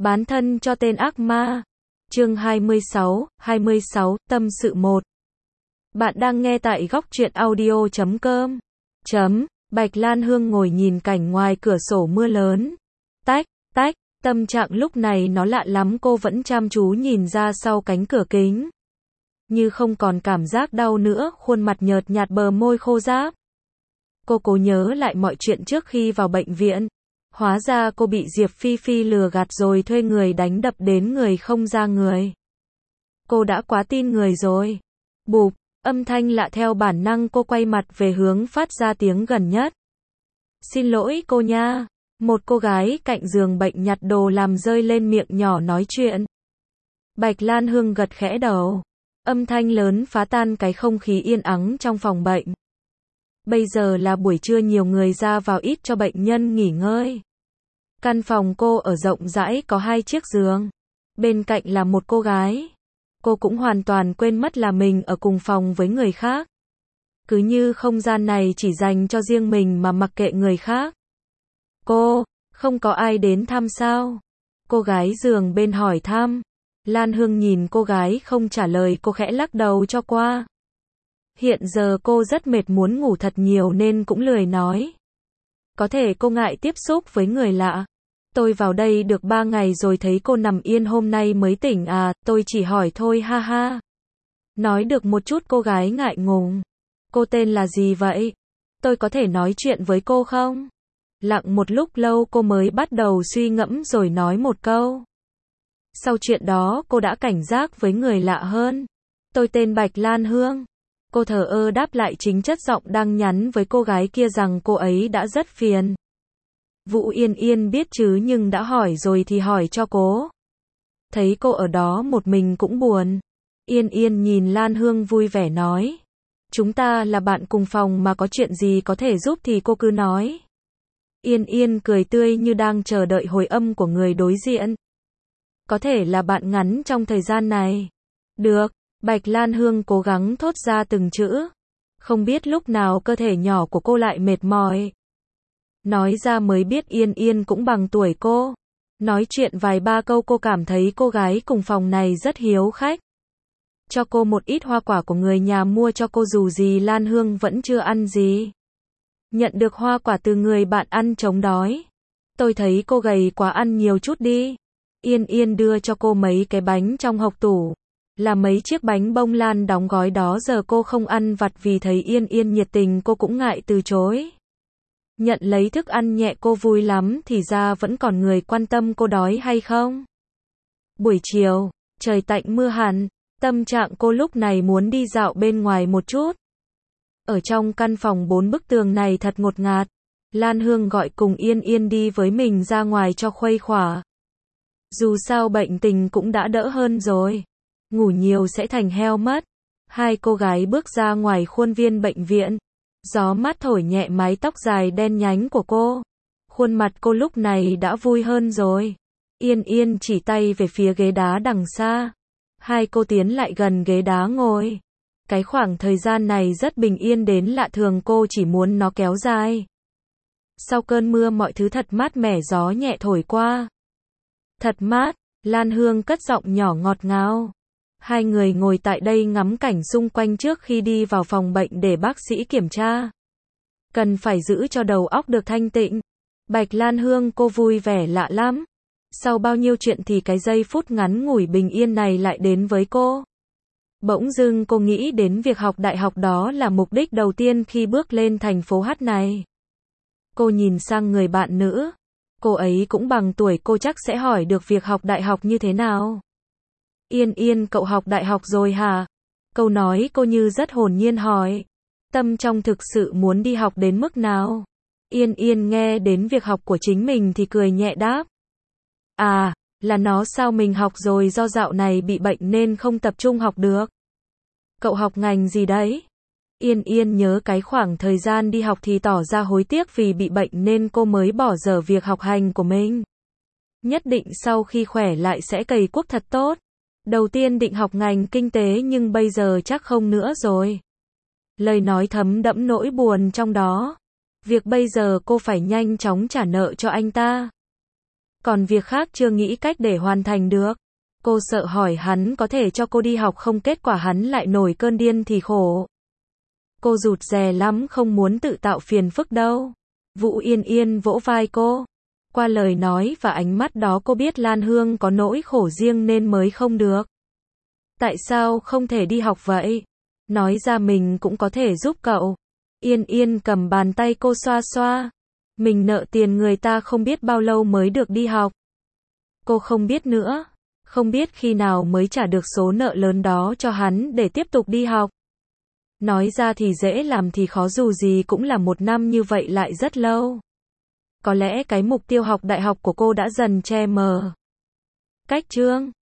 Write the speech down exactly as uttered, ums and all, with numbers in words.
Bán thân cho tên ác ma. Chương hai mươi sáu, hai mươi sáu, tâm sự một. Bạn đang nghe tại góc truyện audio chấm com. Chấm, Bạch Lan Hương ngồi nhìn cảnh ngoài cửa sổ mưa lớn. Tách, tách, tâm trạng lúc này nó lạ lắm, cô vẫn chăm chú nhìn ra sau cánh cửa kính. Như không còn cảm giác đau nữa, khuôn mặt nhợt nhạt, bờ môi khô ráp. Cô cố nhớ lại mọi chuyện trước khi vào bệnh viện. Hóa ra cô bị Diệp Phi Phi lừa gạt rồi thuê người đánh đập đến người không ra người. Cô đã quá tin người rồi. Bụp, âm thanh lạ theo bản năng cô quay mặt về hướng phát ra tiếng gần nhất. Xin lỗi cô nha. Một cô gái cạnh giường bệnh nhặt đồ làm rơi lên miệng nhỏ nói chuyện. Bạch Lan Hương gật khẽ đầu. Âm thanh lớn phá tan cái không khí yên ắng trong phòng bệnh. Bây giờ là buổi trưa, nhiều người ra vào ít cho bệnh nhân nghỉ ngơi. Căn phòng cô ở rộng rãi, có hai chiếc giường. Bên cạnh là một cô gái. Cô cũng hoàn toàn quên mất là mình ở cùng phòng với người khác. Cứ như không gian này chỉ dành cho riêng mình mà mặc kệ người khác. Cô, không có ai đến thăm sao? Cô gái giường bên hỏi thăm. Lan Hương nhìn cô gái không trả lời, cô khẽ lắc đầu cho qua. Hiện giờ cô rất mệt, muốn ngủ thật nhiều nên cũng lười nói. Có thể cô ngại tiếp xúc với người lạ. Tôi vào đây được ba ngày rồi thấy cô nằm yên hôm nay mới tỉnh à, tôi chỉ hỏi thôi ha ha. Nói được một chút cô gái ngại ngùng. Cô tên là gì vậy? Tôi có thể nói chuyện với cô không? Lặng một lúc lâu cô mới bắt đầu suy ngẫm rồi nói một câu. Sau chuyện đó cô đã cảnh giác với người lạ hơn. Tôi tên Bạch Lan Hương. Cô thờ ơ đáp lại, chính chất giọng đang nhắn với cô gái kia rằng cô ấy đã rất phiền. Vũ Yên Yên biết chứ, nhưng đã hỏi rồi thì hỏi cho cố. Thấy cô ở đó một mình cũng buồn. Yên Yên nhìn Lan Hương vui vẻ nói. Chúng ta là bạn cùng phòng mà, có chuyện gì có thể giúp thì cô cứ nói. Yên Yên cười tươi như đang chờ đợi hồi âm của người đối diện. Có thể là bạn ngắn trong thời gian này. Được. Bạch Lan Hương cố gắng thốt ra từng chữ. Không biết lúc nào cơ thể nhỏ của cô lại mệt mỏi. Nói ra mới biết Yên Yên cũng bằng tuổi cô. Nói chuyện vài ba câu cô cảm thấy cô gái cùng phòng này rất hiếu khách. Cho cô một ít hoa quả của người nhà mua cho cô, dù gì Lan Hương vẫn chưa ăn gì. Nhận được hoa quả từ người bạn ăn chống đói. Tôi thấy cô gầy quá, ăn nhiều chút đi. Yên Yên đưa cho cô mấy cái bánh trong hộc tủ. Là mấy chiếc bánh bông lan đóng gói đó, giờ cô không ăn vặt vì thấy Yên Yên nhiệt tình cô cũng ngại từ chối. Nhận lấy thức ăn nhẹ cô vui lắm, thì ra vẫn còn người quan tâm cô đói hay không. Buổi chiều, trời tạnh mưa hẳn, tâm trạng cô lúc này muốn đi dạo bên ngoài một chút. Ở trong căn phòng bốn bức tường này thật ngột ngạt. Lan Hương gọi cùng Yên Yên đi với mình ra ngoài cho khuây khỏa. Dù sao bệnh tình cũng đã đỡ hơn rồi. Ngủ nhiều sẽ thành heo mất. Hai cô gái bước ra ngoài khuôn viên bệnh viện. Gió mát thổi nhẹ mái tóc dài đen nhánh của cô. Khuôn mặt cô lúc này đã vui hơn rồi. Yên Yên chỉ tay về phía ghế đá đằng xa. Hai cô tiến lại gần ghế đá ngồi. Cái khoảng thời gian này rất bình yên đến lạ thường, cô chỉ muốn nó kéo dài. Sau cơn mưa mọi thứ thật mát mẻ, gió nhẹ thổi qua. Thật mát, Lan Hương cất giọng nhỏ ngọt ngào. Hai người ngồi tại đây ngắm cảnh xung quanh trước khi đi vào phòng bệnh để bác sĩ kiểm tra. Cần phải giữ cho đầu óc được thanh tịnh. Bạch Lan Hương cô vui vẻ lạ lắm. Sau bao nhiêu chuyện thì cái giây phút ngắn ngủi bình yên này lại đến với cô. Bỗng dưng cô nghĩ đến việc học đại học, đó là mục đích đầu tiên khi bước lên thành phố Hát này. Cô nhìn sang người bạn nữ. Cô ấy cũng bằng tuổi cô, chắc sẽ hỏi được việc học đại học như thế nào. Yên Yên, cậu học đại học rồi hả? Câu nói cô như rất hồn nhiên hỏi. Tâm trong thực sự muốn đi học đến mức nào? Yên Yên nghe đến việc học của chính mình thì cười nhẹ đáp. À, là nó sao, mình học rồi, do dạo này bị bệnh nên không tập trung học được. Cậu học ngành gì đấy? Yên Yên nhớ cái khoảng thời gian đi học thì tỏ ra hối tiếc vì bị bệnh nên cô mới bỏ dở việc học hành của mình. Nhất định sau khi khỏe lại sẽ cày cuốc thật tốt. Đầu tiên định học ngành kinh tế nhưng bây giờ chắc không nữa rồi. Lời nói thấm đẫm nỗi buồn trong đó. Việc bây giờ cô phải nhanh chóng trả nợ cho anh ta. Còn việc khác chưa nghĩ cách để hoàn thành được. Cô sợ hỏi hắn có thể cho cô đi học không, kết quả hắn lại nổi cơn điên thì khổ. Cô rụt rè lắm, không muốn tự tạo phiền phức đâu. Vũ Yên Yên vỗ vai cô. Qua lời nói và ánh mắt đó cô biết Lan Hương có nỗi khổ riêng nên mới không được. Tại sao không thể đi học vậy? Nói ra mình cũng có thể giúp cậu. Yên Yên cầm bàn tay cô xoa xoa. Mình nợ tiền người ta không biết bao lâu mới được đi học. Cô không biết nữa. Không biết khi nào mới trả được số nợ lớn đó cho hắn để tiếp tục đi học. Nói ra thì dễ, làm thì khó, dù gì cũng là một năm như vậy lại rất lâu. Có lẽ cái mục tiêu học đại học của cô đã dần che mờ. Cách chương